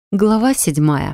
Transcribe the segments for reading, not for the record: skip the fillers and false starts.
Глава 7.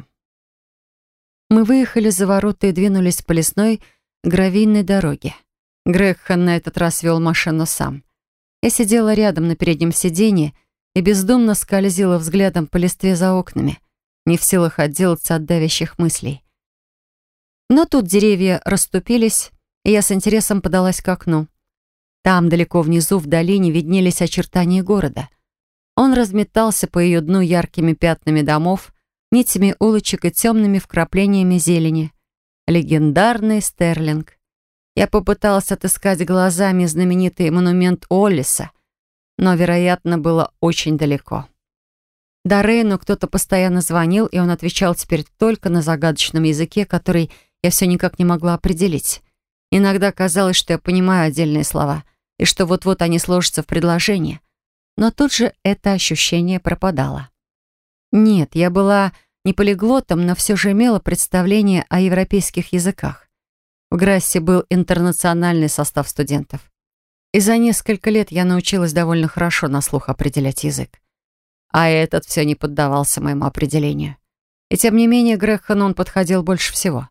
Мы выехали за ворота и двинулись по лесной гравийной дороге. Грегхан на этот раз вел машину сам. Я сидела рядом на переднем сиденье и бездумно скользила взглядом по листве за окнами, не в силах отделаться от давящих мыслей. Но тут деревья расступились, и я с интересом подалась к окну. Там, далеко внизу, в долине, виднелись очертания города. Он разметался по ее дну яркими пятнами домов, нитями улочек и темными вкраплениями зелени. Легендарный Стерлинг. Я попыталась отыскать глазами знаменитый монумент Уоллиса, но, вероятно, было очень далеко. До Рейну кто-то постоянно звонил, и он отвечал теперь только на загадочном языке, который я все никак не могла определить. Иногда казалось, что я понимаю отдельные слова, и что вот-вот они сложатся в предложение. Но тут же это ощущение пропадало. Нет, я была не полиглотом, но все же имела представление о европейских языках. В Грассе был интернациональный состав студентов. И за несколько лет я научилась довольно хорошо на слух определять язык. А этот все не поддавался моему определению. И тем не менее Грегхану он подходил больше всего.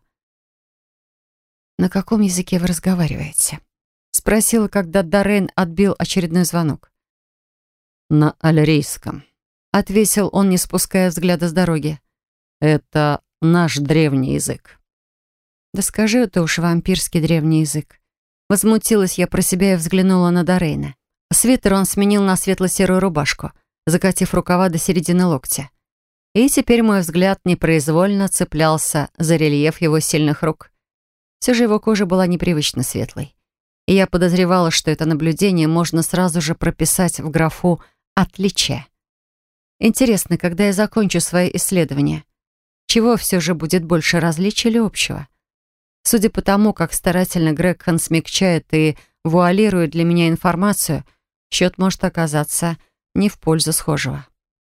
«На каком языке вы разговариваете?» — спросила, когда Дорейн отбил очередной звонок. «На альрийском», — ответил он, не спуская взгляда с дороги. «Это наш древний язык». «Да скажи это уж, вампирский древний язык». Возмутилась я про себя и взглянула на Дорейна. Свитер он сменил на светло-серую рубашку, закатив рукава до середины локтя. И теперь мой взгляд непроизвольно цеплялся за рельеф его сильных рук. Все же его кожа была непривычно светлой. И я подозревала, что это наблюдение можно сразу же прописать в графу «Отличие». Интересно, когда я закончу свои исследования, чего все же будет больше, различия или общего? Судя по тому, как старательно Грегхан смягчает и вуалирует для меня информацию, счет может оказаться не в пользу схожего.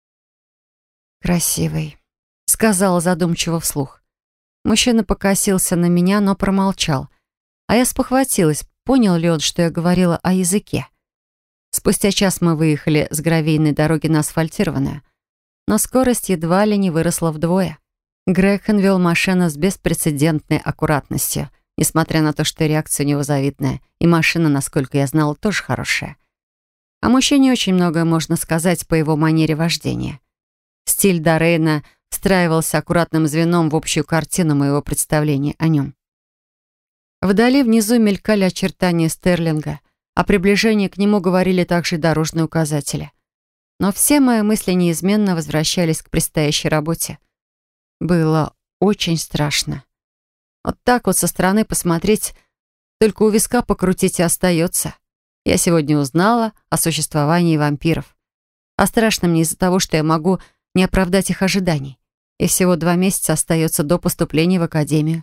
«Красивый», — сказала задумчиво вслух. Мужчина покосился на меня, но промолчал. А я спохватилась, понял ли он, что я говорила о языке. Спустя час мы выехали с гравийной дороги на асфальтированную, но скорость едва ли не выросла вдвое. Грегхан вел машину с беспрецедентной аккуратностью, несмотря на то, что реакция у него завидная, и машина, насколько я знала, тоже хорошая. О мужчине очень многое можно сказать по его манере вождения. Стиль Дорейна встраивался аккуратным звеном в общую картину моего представления о нем. Вдали внизу мелькали очертания Стерлинга, о приближении к нему говорили также дорожные указатели. Но все мои мысли неизменно возвращались к предстоящей работе. Было очень страшно. Вот так вот со стороны посмотреть, только у виска покрутить и остается. Я сегодня узнала о существовании вампиров. А страшно мне из-за того, что я могу не оправдать их ожиданий. И всего 2 месяца остается до поступления в академию.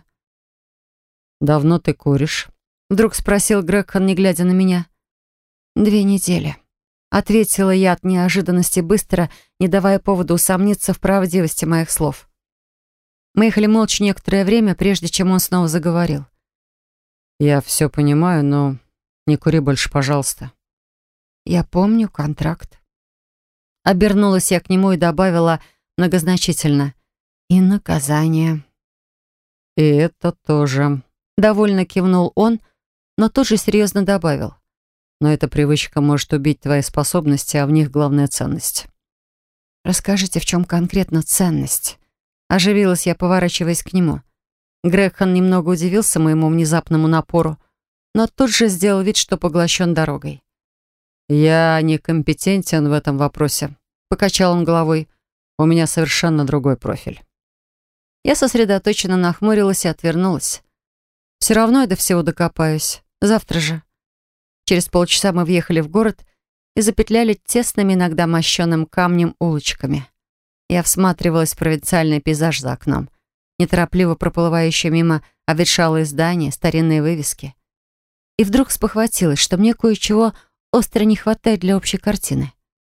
«Давно ты куришь?» Вдруг спросил Грегхан, не глядя на меня. 2 недели. Ответила я от неожиданности быстро, не давая повода усомниться в правдивости моих слов. Мы ехали молча некоторое время, прежде чем он снова заговорил. «Я все понимаю, но не кури больше, пожалуйста». «Я помню контракт». Обернулась я к нему и добавила многозначительно. «И наказание». «И это тоже», — довольно кивнул он, но тут же серьезно добавил. «Но эта привычка может убить твои способности, а в них главная ценность». «Расскажите, в чем конкретно ценность?» Оживилась я, поворачиваясь к нему. Грегхан немного удивился моему внезапному напору, но тут же сделал вид, что поглощен дорогой. «Я некомпетентен в этом вопросе», — покачал он головой. «У меня совершенно другой профиль». Я сосредоточенно нахмурилась и отвернулась. «Все равно я до всего докопаюсь. Завтра же». Через полчаса мы въехали в город и запетляли тесными, иногда мощеным камнем улочками. Я всматривалась в провинциальный пейзаж за окном, неторопливо проплывающие мимо обветшалые здания, старинные вывески. И вдруг спохватилась, что мне кое-чего остро не хватает для общей картины.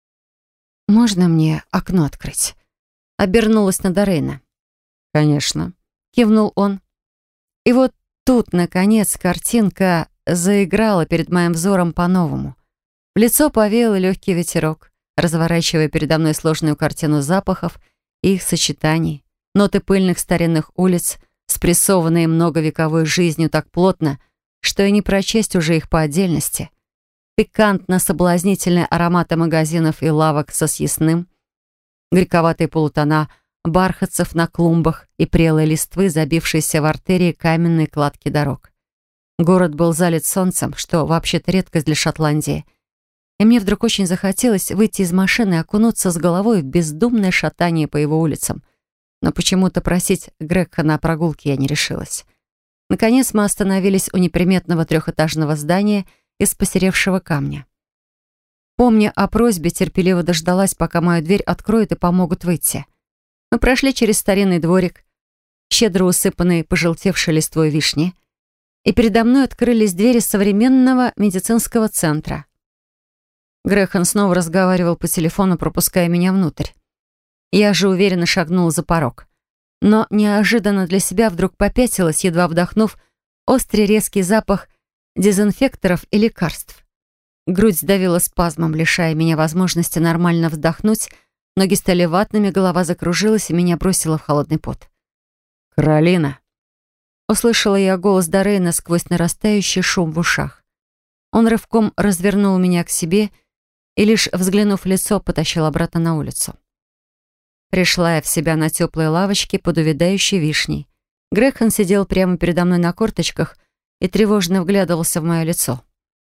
«Можно мне окно открыть?» Обернулась на Дорейна. «Конечно», — кивнул он. И вот тут, наконец, картинка заиграла перед моим взором по-новому. В лицо повеял легкий ветерок, разворачивая передо мной сложную картину запахов и их сочетаний, ноты пыльных старинных улиц, спрессованные многовековой жизнью так плотно, что и не прочесть уже их по отдельности. Пикантно-соблазнительные ароматы магазинов и лавок со съестным, горьковатые полутона бархатцев на клумбах и прелые листвы, забившиеся в артерии каменной кладки дорог. Город был залит солнцем, что вообще-то редкость для Шотландии. И мне вдруг очень захотелось выйти из машины и окунуться с головой в бездумное шатание по его улицам. Но почему-то просить Грегхана о прогулке я не решилась. Наконец мы остановились у неприметного трехэтажного здания из посеревшего камня. Помня о просьбе, терпеливо дождалась, пока мою дверь откроют и помогут выйти. Мы прошли через старинный дворик, щедро усыпанный пожелтевшей листвой вишни, и передо мной открылись двери современного медицинского центра. Грегхан снова разговаривал по телефону, пропуская меня внутрь. Я же уверенно шагнула за порог. Но неожиданно для себя вдруг попятилась, едва вдохнув острый резкий запах дезинфекторов и лекарств. Грудь сдавила спазмом, лишая меня возможности нормально вдохнуть, ноги стали ватными, голова закружилась и меня бросило в холодный пот. «Каролина!» Услышала я голос Дорейна сквозь нарастающий шум в ушах. Он рывком развернул меня к себе и, лишь взглянув в лицо, потащил обратно на улицу. Пришла я в себя на теплой лавочке под увядающей вишней. Грегхан сидел прямо передо мной на корточках и тревожно вглядывался в мое лицо.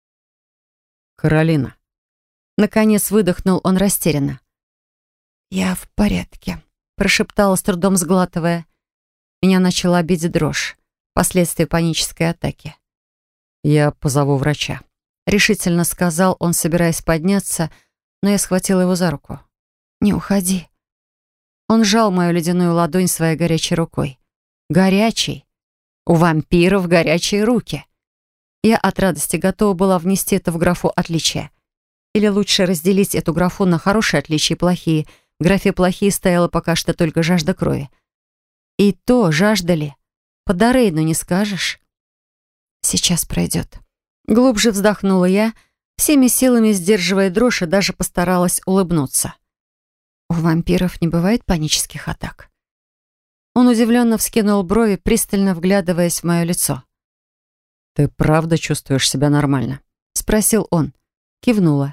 «Каролина!» Наконец выдохнул он растерянно. «Я в порядке», — прошептала, с трудом сглатывая. Меня начала бить дрожь, последствия панической атаки. «Я позову врача», — решительно сказал он, собираясь подняться, но я схватила его за руку. «Не уходи». Он сжал мою ледяную ладонь своей горячей рукой. Горячей. У вампиров горячие руки. Я от радости готова была внести это в графу «отличия». Или лучше разделить эту графу на хорошие отличия и плохие. В графе «плохие» стояла пока что только жажда крови. И то жаждали. По Дорейну не скажешь. Сейчас пройдет. Глубже вздохнула я, всеми силами сдерживая дрожь, и даже постаралась улыбнуться. У вампиров не бывает панических атак. Он удивленно вскинул брови, пристально вглядываясь в мое лицо. «Ты правда чувствуешь себя нормально?» — спросил он. Кивнула.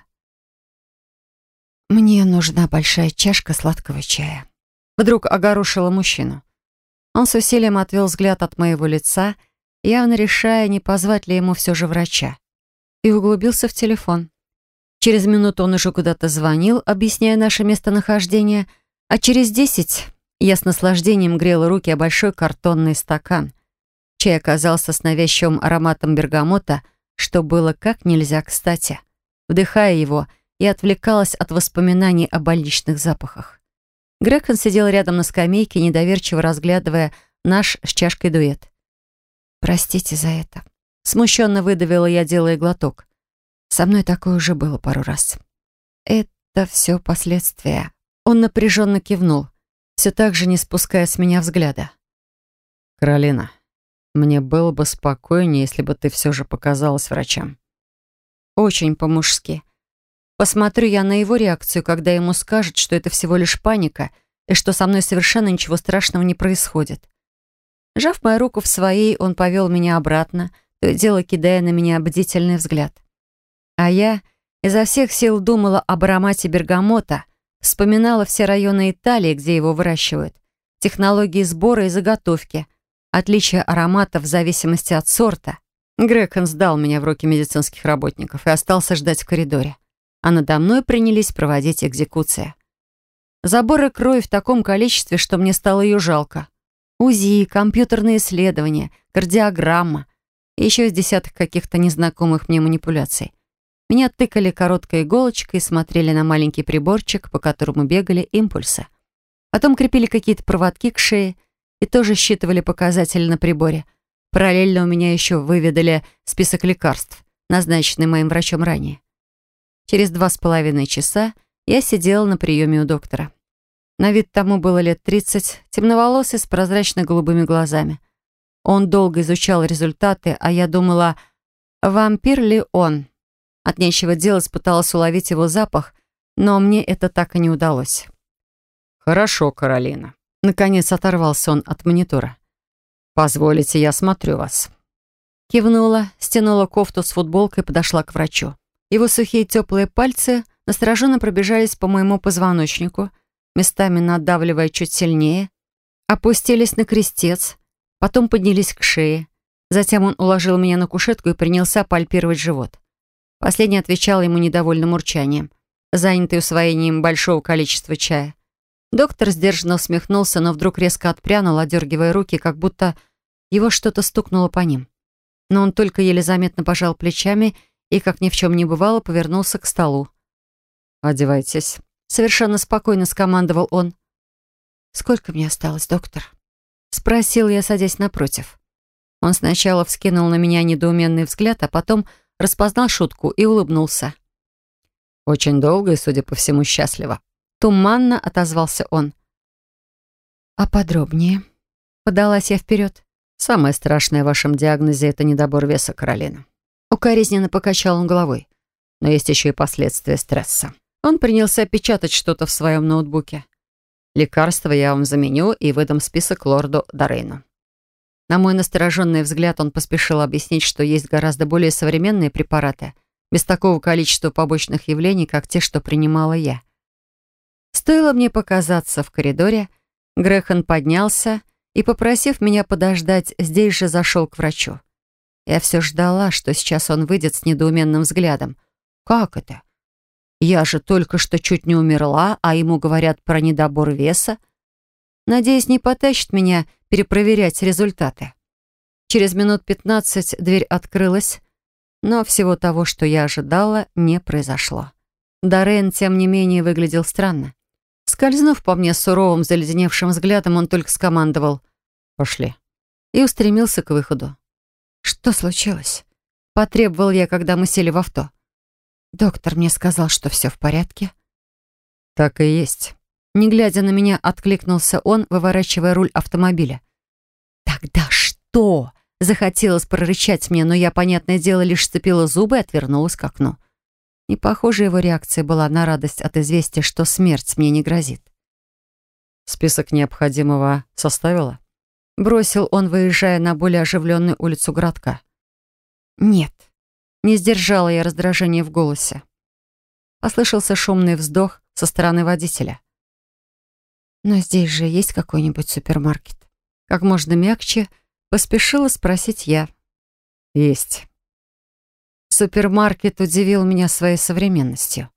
«Мне нужна большая чашка сладкого чая». Вдруг огорошила мужчину. Он с усилием отвел взгляд от моего лица, явно решая, не позвать ли ему все же врача, и углубился в телефон. Через минуту он уже куда-то звонил, объясняя наше местонахождение, а через 10 я с наслаждением грела руки о большой картонный стакан. Чай оказался с навязчивым ароматом бергамота, что было как нельзя кстати. Вдыхая его, я отвлекалась от воспоминаний о больничных запахах. Грегхан сидел рядом на скамейке, недоверчиво разглядывая наш с чашкой дуэт. «Простите за это». Смущенно выдавила я, делая глоток. Со мной такое уже было пару раз. Это все последствия. Он напряженно кивнул, все так же не спуская с меня взгляда. «Каролина, мне было бы спокойнее, если бы ты все же показалась врачам». Очень по-мужски. Посмотрю я на его реакцию, когда ему скажут, что это всего лишь паника и что со мной совершенно ничего страшного не происходит. Сжав мою руку в своей, он повел меня обратно, то и дело кидая на меня бдительный взгляд. А я изо всех сил думала об аромате бергамота, вспоминала все районы Италии, где его выращивают, технологии сбора и заготовки, отличия ароматов в зависимости от сорта. Грегхан сдал меня в руки медицинских работников и остался ждать в коридоре. А надо мной принялись проводить экзекуции. Заборы крови в таком количестве, что мне стало ее жалко. УЗИ, компьютерные исследования, кардиограмма и еще из десяток каких-то незнакомых мне манипуляций. Меня тыкали короткой иголочкой и смотрели на маленький приборчик, по которому бегали импульсы. Потом крепили какие-то проводки к шее и тоже считывали показатели на приборе. Параллельно у меня еще выведали список лекарств, назначенный моим врачом ранее. Через 2,5 часа я сидела на приеме у доктора. На вид тому было лет 30, темноволосый, с прозрачно-голубыми глазами. Он долго изучал результаты, а я думала, вампир ли он? От нечего делать пыталась уловить его запах, но мне это так и не удалось. «Хорошо, Каролина». Наконец оторвался он от монитора. «Позволите, я смотрю вас». Кивнула, стянула кофту с футболкой и подошла к врачу. Его сухие теплые пальцы настороженно пробежались по моему позвоночнику, местами надавливая чуть сильнее, опустились на крестец, потом поднялись к шее. Затем он уложил меня на кушетку и принялся пальпировать живот. Последний отвечал ему недовольным урчанием, занятый усвоением большого количества чая. Доктор сдержанно усмехнулся, но вдруг резко отпрянул, одергивая руки, как будто его что-то стукнуло по ним. Но он только еле заметно пожал плечами и, как ни в чем не бывало, повернулся к столу. «Одевайтесь», — совершенно спокойно скомандовал он. «Сколько мне осталось, доктор?» — спросил я, садясь напротив. Он сначала вскинул на меня недоуменный взгляд, а потом распознал шутку и улыбнулся. «Очень долго и, судя по всему, счастливо». Туманно отозвался он. «А подробнее?» — подалась я вперед. «Самое страшное в вашем диагнозе — это недобор веса, Каролина». Укоризненно покачал он головой. «Но есть еще и последствия стресса». Он принялся печатать что-то в своем ноутбуке. «Лекарства я вам заменю и выдам список лорду Дорейну». На мой настороженный взгляд он поспешил объяснить, что есть гораздо более современные препараты, без такого количества побочных явлений, как те, что принимала я. Стоило мне показаться в коридоре, Грэхан поднялся и, попросив меня подождать, здесь же зашел к врачу. Я все ждала, что сейчас он выйдет с недоуменным взглядом. «Как это? Я же только что чуть не умерла, а ему говорят про недобор веса. Надеюсь, не потащит меня перепроверять результаты». Через минут 15 дверь открылась, но всего того, что я ожидала, не произошло. Дорейн, тем не менее, выглядел странно. Скользнув по мне суровым, заледеневшим взглядом, он только скомандовал «Пошли» и устремился к выходу. «Что случилось?» — потребовал я, когда мы сели в авто. «Доктор мне сказал, что все в порядке». «Так и есть». Не глядя на меня, откликнулся он, выворачивая руль автомобиля. «Тогда что?» — захотелось прорычать мне, но я, понятное дело, лишь сцепила зубы и отвернулась к окну. Не похоже, его реакция была на радость от известия, что смерть мне не грозит. «Список необходимого составила?» Бросил он, выезжая на более оживленную улицу городка. «Нет». Не сдержала я раздражения в голосе. Послышался шумный вздох со стороны водителя. «Но здесь же есть какой-нибудь супермаркет?» Как можно мягче поспешила спросить я. «Есть». Супермаркет удивил меня своей современностью.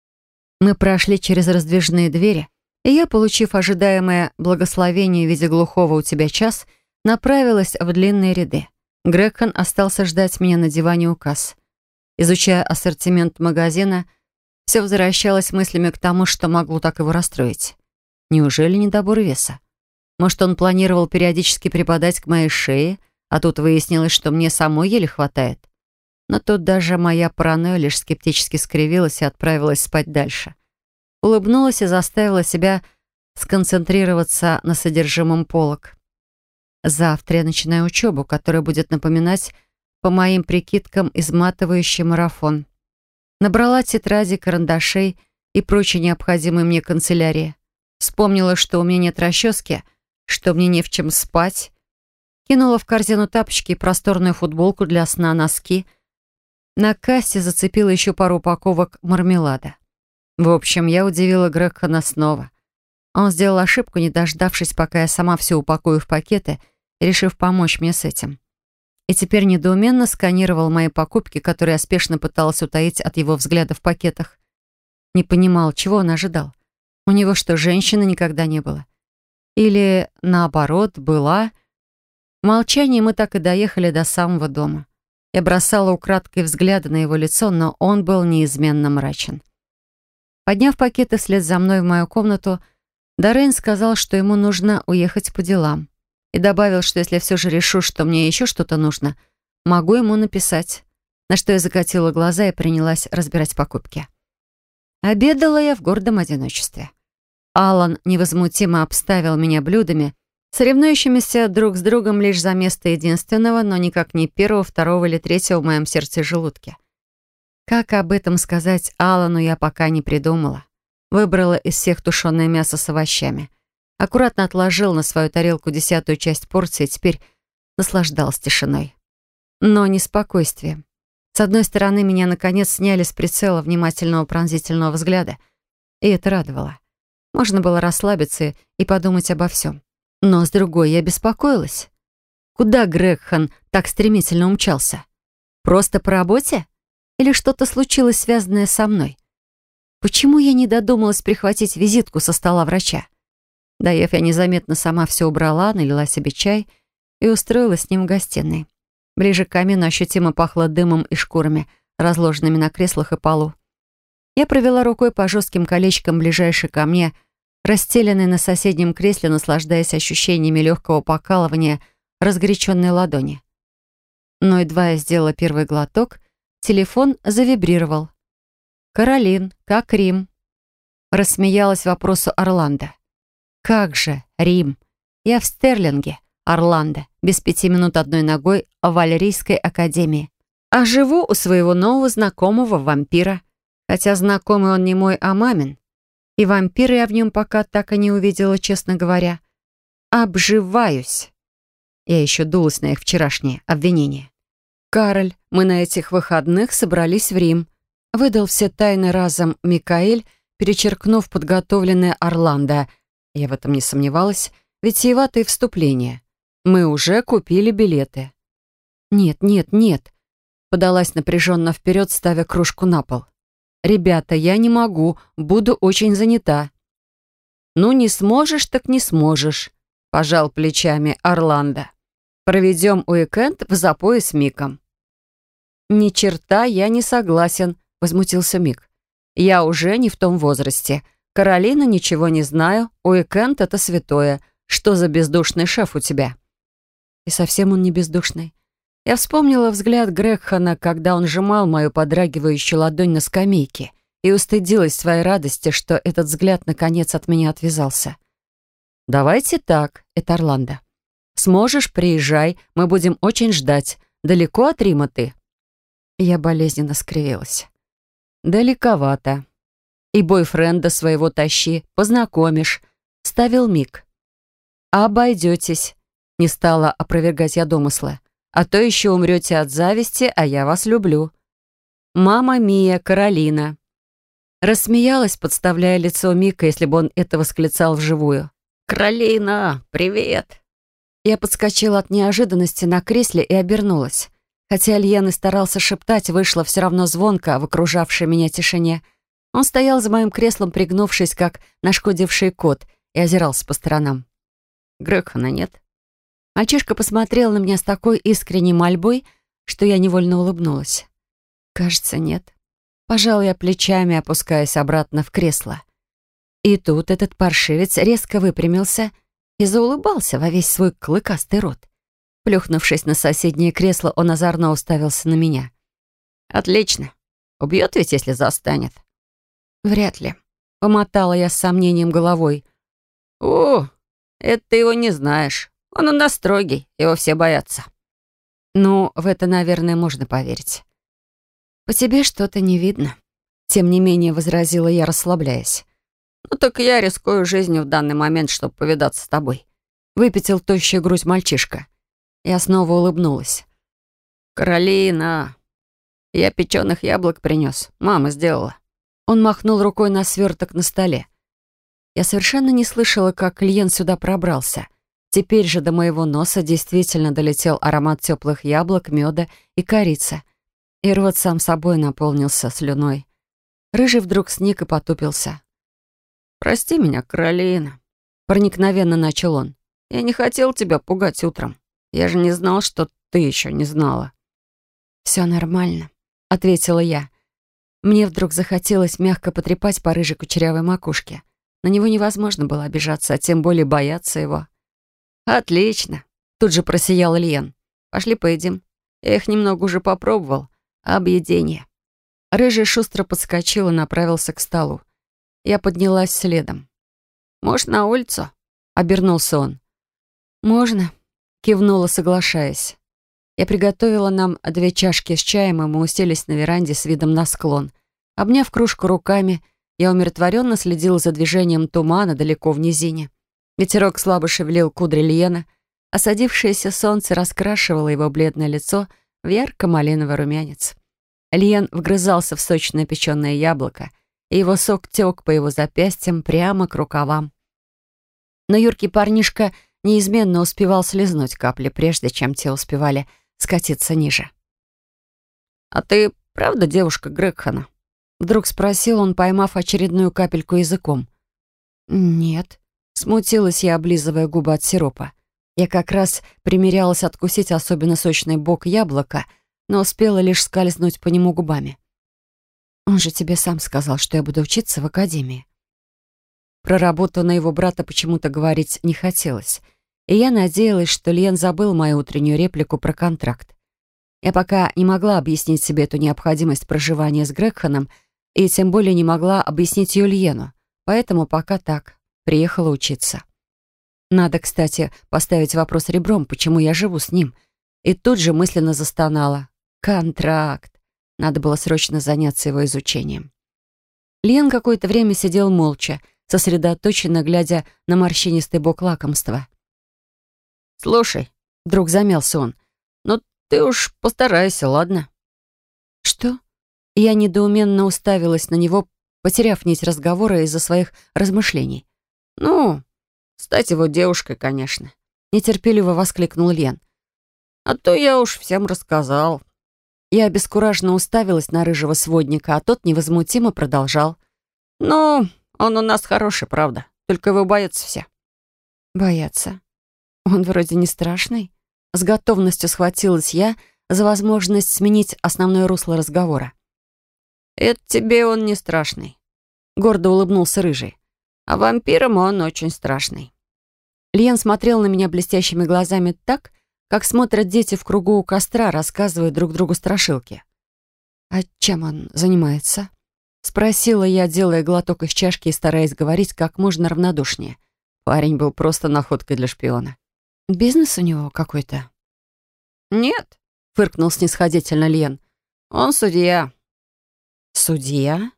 Мы прошли через раздвижные двери, и я, получив ожидаемое благословение в виде глухого «у тебя час», направилась в длинные ряды. Грэхан остался ждать меня на диване у касс. Изучая ассортимент магазина, все возвращалось мыслями к тому, что могло так его расстроить. Неужели недобор веса? Может, он планировал периодически припадать к моей шее, а тут выяснилось, что мне самой еле хватает. Но тут даже моя паранойя лишь скептически скривилась и отправилась спать дальше. Улыбнулась и заставила себя сконцентрироваться на содержимом полок. Завтра я начинаю учебу, которая будет напоминать, по моим прикидкам, изматывающий марафон. Набрала тетради, карандашей и прочей необходимой мне канцелярии. Вспомнила, что у меня нет расчески, что мне не в чем спать. Кинула в корзину тапочки и просторную футболку для сна, носки. На кассе зацепила еще пару упаковок мармелада. В общем, я удивила Грэхана снова. Он сделал ошибку, не дождавшись, пока я сама все упакую в пакеты, решив помочь мне с этим. И теперь недоуменно сканировал мои покупки, которые я спешно пыталась утаить от его взгляда в пакетах. Не понимал, чего он ожидал. У него что, женщины никогда не было? Или, наоборот, была? В молчании мы так и доехали до самого дома. Я бросала украдкой взгляды на его лицо, но он был неизменно мрачен. Подняв пакеты вслед за мной в мою комнату, Дорейн сказал, что ему нужно уехать по делам. И добавил, что если все же решу, что мне еще что-то нужно, могу ему написать. На что я закатила глаза и принялась разбирать покупки. Обедала я в гордом одиночестве. Алан невозмутимо обставил меня блюдами, соревнующимися друг с другом лишь за место единственного, но никак не первого, второго или третьего в моем сердце и желудке. Как об этом сказать Алану, я пока не придумала. Выбрала из всех тушеное мясо с овощами. Аккуратно отложила на свою тарелку 10-ю часть порции и теперь наслаждалась тишиной. Но не спокойствием. С одной стороны, меня наконец сняли с прицела внимательного пронзительного взгляда, и это радовало. Можно было расслабиться и подумать обо всем. Но с другой я беспокоилась. Куда Грегхан так стремительно умчался? Просто по работе? Или что-то случилось, связанное со мной? Почему я не додумалась прихватить визитку со стола врача? Доев, я незаметно сама все убрала, налила себе чай и устроилась с ним в гостиной. Ближе к камину ощутимо пахло дымом и шкурами, разложенными на креслах и полу. Я провела рукой по жестким колечкам ближайшей ко мне, расстеленной на соседнем кресле, наслаждаясь ощущениями легкого покалывания разгоряченной ладони. Но едва я сделала первый глоток, телефон завибрировал. «Каролин, как Рим?» Рассмеялась вопросу Орландо. «Как же, Рим? Я в Стерлинге, Орландо, без 5 минут одной ногой в Валерийской академии. А живу у своего нового знакомого вампира. Хотя знакомый он не мой, а мамин. И вампира я в нем пока так и не увидела, честно говоря. Обживаюсь». Я еще дулась на их вчерашние обвинения. «Кароль, мы на этих выходных собрались в Рим», выдал все тайны разом Микаэль, перечеркнув подготовленное Орландо. Я в этом не сомневалась, витиеватое вступление. Мы уже купили билеты. «Нет, нет, нет», подалась напряженно вперед, ставя кружку на пол. «Ребята, я не могу, буду очень занята». «Ну, не сможешь, так не сможешь», пожал плечами Орландо. «Проведем уикенд в запое с Миком». «Ни черта я не согласен», возмутился Мик. «Я уже не в том возрасте. Каролина, ничего не знаю. Уикенд — это святое. Что за бездушный шеф у тебя?» И совсем он не бездушный. Я вспомнила взгляд Грегхана, когда он сжимал мою подрагивающую ладонь на скамейке, и устыдилась своей радости, что этот взгляд наконец от меня отвязался. «Давайте так, это Орландо. Сможешь, приезжай, мы будем очень ждать. Далеко от Рима ты?» Я болезненно скривилась. «Далековато. И бойфренда своего тащи, познакомишь», — ставил Мик. «Обойдетесь», — не стала опровергать я домыслы. «А то еще умрете от зависти, а я вас люблю. Мама Мия, Каролина». Рассмеялась, подставляя лицо Мика, если бы он это восклицал вживую. «Каролина, привет!» Я подскочила от неожиданности на кресле и обернулась. Хотя Альен и старался шептать, вышло все равно звонко в окружавшей меня тишине. Он стоял за моим креслом, пригнувшись, как нашкодивший кот, и озирался по сторонам. «Грегхана нет?» Мальчишка посмотрел на меня с такой искренней мольбой, что я невольно улыбнулась. «Кажется, нет». Пожал я плечами, опускаясь обратно в кресло. И тут этот паршивец резко выпрямился и заулыбался во весь свой клыкастый рот. Плюхнувшись на соседнее кресло, он озорно уставился на меня. «Отлично. Убьет ведь, если застанет?» «Вряд ли», — помотала я с сомнением головой. «О, это ты его не знаешь. Он у нас строгий, его все боятся». «Ну, в это, наверное, можно поверить». «По тебе что-то не видно», — тем не менее возразила я, расслабляясь. «Ну так я рискую жизнью в данный момент, чтобы повидаться с тобой», — выпятил тощую грудь мальчишка. Я снова улыбнулась. «Каролина, я печеных яблок принес. Мама сделала». Он махнул рукой на сверток на столе. Я совершенно не слышала, как клиент сюда пробрался. Теперь же до моего носа действительно долетел аромат теплых яблок, меда и корицы. И рот сам собой наполнился слюной. Рыжий вдруг сник и потупился. «Прости меня, Каролина», — проникновенно начал он. «Я не хотел тебя пугать утром. Я же не знал, что ты еще не знала». «Все нормально», — ответила я. Мне вдруг захотелось мягко потрепать по рыжей кучерявой макушке. На него невозможно было обижаться, а тем более бояться его. «Отлично», — тут же просиял Ильен. «Пошли поедим. Я их немного уже попробовал. Объедение». Рыжий шустро подскочил и направился к столу. Я поднялась следом. «Может, на улицу?» — обернулся он. «Можно», — кивнула, соглашаясь. Я приготовила нам 2 чашки с чаем, и мы уселись на веранде с видом на склон. Обняв кружку руками, Я умиротворенно следила за движением тумана далеко в низине. Ветерок слабо шевелил кудри Льена, а садившееся солнце раскрашивало его бледное лицо в ярко-малиновый румянец. Льен вгрызался в сочное печеное яблоко, и его сок тек по его запястьям прямо к рукавам. Но юркий парнишка неизменно успевал слезнуть капли, прежде чем те успевали скатиться ниже. «А ты правда девушка Грегхана?» Вдруг спросил он, поймав очередную капельку языком. «Нет», — смутилась я, облизывая губы от сиропа. Я как раз примерялась откусить особенно сочный бок яблока, но успела лишь скользнуть по нему губами. «Он же тебе сам сказал, что я буду учиться в академии». Про работу на его брата почему-то говорить не хотелось, и я надеялась, что Льен забыл мою утреннюю реплику про контракт. Я пока не могла объяснить себе эту необходимость проживания с Грегханом, и тем более не могла объяснить ее Льену, поэтому пока так, приехала учиться. Надо, кстати, поставить вопрос ребром, почему я живу с ним, и тут же мысленно застонала. Контракт. Надо было срочно заняться его изучением. Льен какое-то время сидел молча, сосредоточенно глядя на морщинистый бок лакомства. «Слушай», — вдруг замялся он, — «ну ты уж постарайся, ладно?» «Что?» Я недоуменно уставилась на него, потеряв нить разговора из-за своих размышлений. «Ну, стать его девушкой, конечно», — нетерпеливо воскликнул Льен. «А то я уж всем рассказал». Я обескураженно уставилась на рыжего сводника, а тот невозмутимо продолжал. «Ну, он у нас хороший, правда, только его боятся все». «Боятся? Он вроде не страшный?» С готовностью схватилась я за возможность сменить основное русло разговора. «Это тебе он не страшный», — гордо улыбнулся рыжий. «А вампирам он очень страшный». Льен смотрел на меня блестящими глазами так, как смотрят дети в кругу у костра, рассказывая друг другу страшилки. «А чем он занимается?» — спросила я, делая глоток из чашки и стараясь говорить как можно равнодушнее. Парень был просто находкой для шпиона. «Бизнес у него какой-то?» «Нет», — фыркнул снисходительно Льен. «Он судья». «Судья?»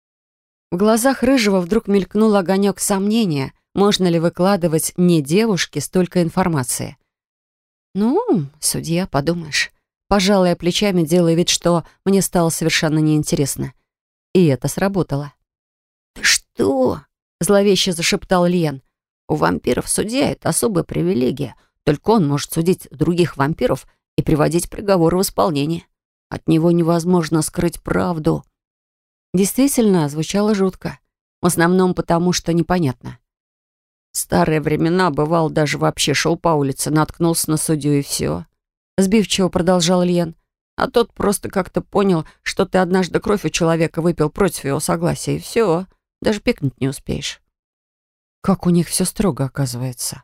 В глазах рыжего вдруг мелькнул огонек сомнения, можно ли выкладывать не девушке столько информации. «Ну, судья, подумаешь». Пожала я плечами, делая вид, что мне стало совершенно неинтересно. И это сработало. «Ты что?» — зловеще зашептал Льен. «У вампиров судья — это особая привилегия. Только он может судить других вампиров и приводить приговоры в исполнение. От него невозможно скрыть правду». Действительно, звучало жутко. В основном потому, что непонятно. В старые времена, бывал, даже вообще шел по улице, наткнулся на судью и все. Сбивчиво продолжал Льен. А тот просто как-то понял, что ты однажды кровь у человека выпил против его согласия, и все. Даже пикнуть не успеешь. Как у них все строго, оказывается.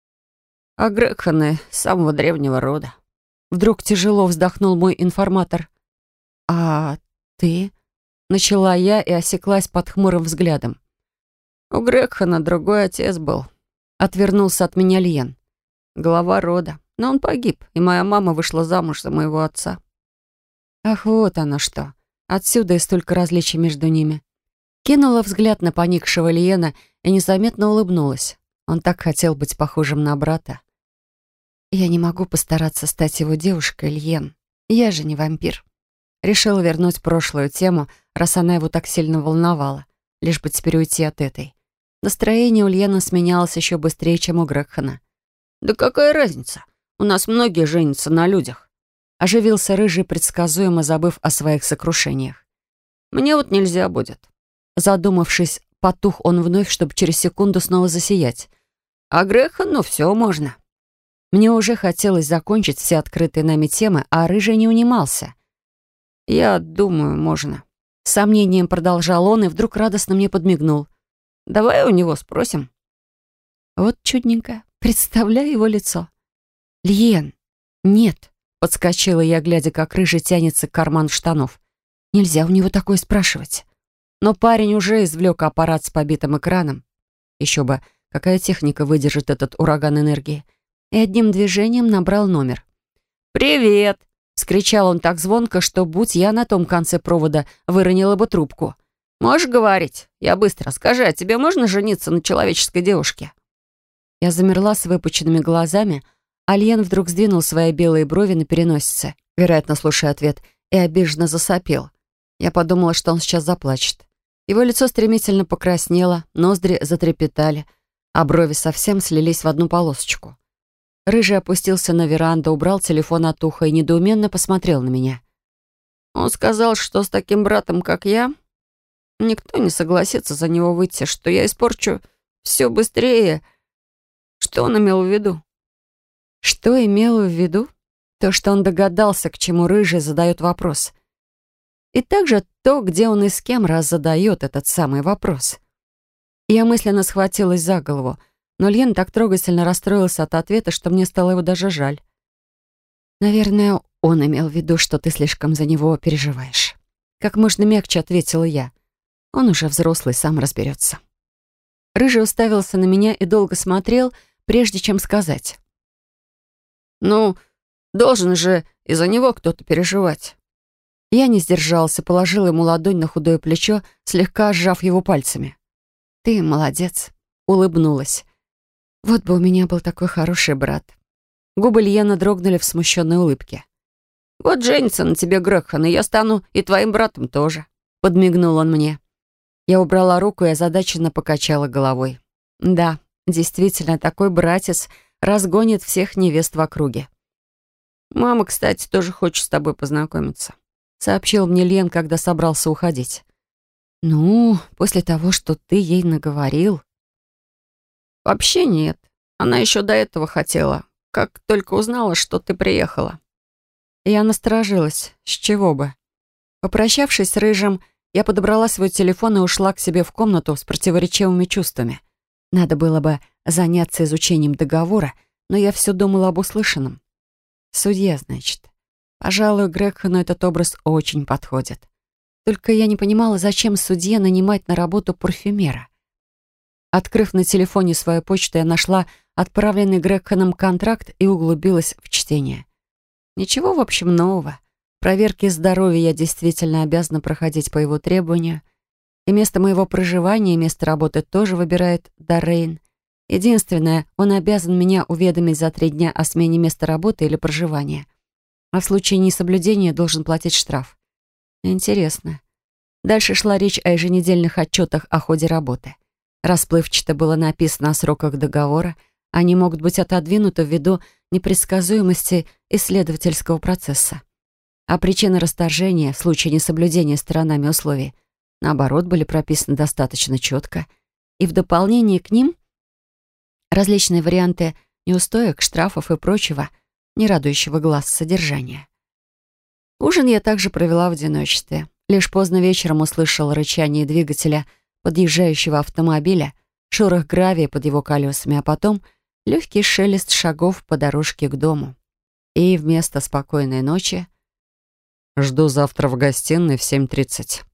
А Грегханы с самого древнего рода. Вдруг тяжело вздохнул мой информатор. «А ты?» — начала я и осеклась под хмурым взглядом. «У Грегхана другой отец был», — отвернулся от меня Льен. «Глава рода. Но он погиб, и моя мама вышла замуж за моего отца». Ах, вот оно что. Отсюда и столько различий между ними. Кинула взгляд на поникшего Льена и незаметно улыбнулась. Он так хотел быть похожим на брата. «Я не могу постараться стать его девушкой, Льен. Я же не вампир». Решила вернуть прошлую тему, раз она его так сильно волновала, лишь бы теперь уйти от этой. Настроение у Льена сменялось еще быстрее, чем у Грегхана. «Да какая разница? У нас многие женятся на людях». Оживился рыжий, предсказуемо забыв о своих сокрушениях. «Мне вот нельзя будет». Задумавшись, потух он вновь, чтобы через секунду снова засиять. «А Грегхану все можно». Мне уже хотелось закончить все открытые нами темы, а рыжий не унимался. «Я думаю, можно». С сомнением продолжал он и вдруг радостно мне подмигнул. «Давай у него спросим». Вот чудненько. Представляю его лицо. «Льен, нет», — подскочила я, глядя, как рыжий тянется к карману штанов. «Нельзя у него такое спрашивать». Но парень уже извлек аппарат с побитым экраном. Еще бы, какая техника выдержит этот ураган энергии. И одним движением набрал номер. «Привет!» — скричал он так звонко, что, будь я на том конце провода, выронила бы трубку. Можешь говорить? Я быстро. Скажи, а тебе можно жениться на человеческой девушке?» Я замерла с выпученными глазами, а Льен вдруг сдвинул свои белые брови на переносице, вероятно, слушая ответ, и обиженно засопел. Я подумала, что он сейчас заплачет. Его лицо стремительно покраснело, ноздри затрепетали, а брови совсем слились в одну полосочку. Рыжий опустился на веранду, убрал телефон от уха и недоуменно посмотрел на меня. Он сказал, что с таким братом, как я, никто не согласится за него выйти, что я испорчу все быстрее. Что он имел в виду? Что имел в виду? То, что он догадался, к чему Рыжий задает вопрос. И также то, где он и с кем раз задает этот самый вопрос. Я мысленно схватилась за голову, но Льен так трогательно расстроился от ответа, что мне стало его даже жаль. «Наверное, он имел в виду, что ты слишком за него переживаешь». Как можно мягче ответила я. Он уже взрослый, сам разберется. Рыжий уставился на меня и долго смотрел, прежде чем сказать. «Ну, должен же из-за него кто-то переживать». Я не сдержался, положил ему ладонь на худое плечо, слегка сжав его пальцами. «Ты молодец», — улыбнулась. «Вот бы у меня был такой хороший брат». Губы Льена дрогнули в смущенной улыбке. «Вот женится на тебе Грегхан, и я стану и твоим братом тоже», — подмигнул он мне. Я убрала руку и озадаченно покачала головой. «Да, действительно, такой братец разгонит всех невест в округе». «Мама, кстати, тоже хочет с тобой познакомиться», — сообщил мне Лен, когда собрался уходить. «Ну, после того, что ты ей наговорил...» «Вообще нет. Она еще до этого хотела, как только узнала, что ты приехала». Я насторожилась. С чего бы? Попрощавшись с Рыжим, я подобрала свой телефон и ушла к себе в комнату с противоречивыми чувствами. Надо было бы заняться изучением договора, но я все думала об услышанном. Судья, значит. Пожалуй, Грегхану этот образ очень подходит. Только я не понимала, зачем судье нанимать на работу парфюмера. Открыв на телефоне свою почту, я нашла отправленный Грегханом контракт и углубилась в чтение. Ничего, в общем, нового. Проверки здоровья я действительно обязана проходить по его требованию. И место моего проживания, и место работы тоже выбирает Доррейн. Единственное, он обязан меня уведомить за 3 дня о смене места работы или проживания. А в случае несоблюдения должен платить штраф. Интересно. Дальше шла речь о еженедельных отчетах о ходе работы. Расплывчато было написано о сроках договора. Они могут быть отодвинуты ввиду непредсказуемости исследовательского процесса. А причины расторжения в случае несоблюдения сторонами условий, наоборот, были прописаны достаточно четко. И в дополнение к ним различные варианты неустоек, штрафов и прочего, не радующего глаз содержания. Ужин я также провела в одиночестве. Лишь поздно вечером услышала рычание двигателя подъезжающего автомобиля, шорох гравия под его колесами, а потом легкий шелест шагов по дорожке к дому. И вместо спокойной ночи: «Жду завтра в гостиной в 7:30».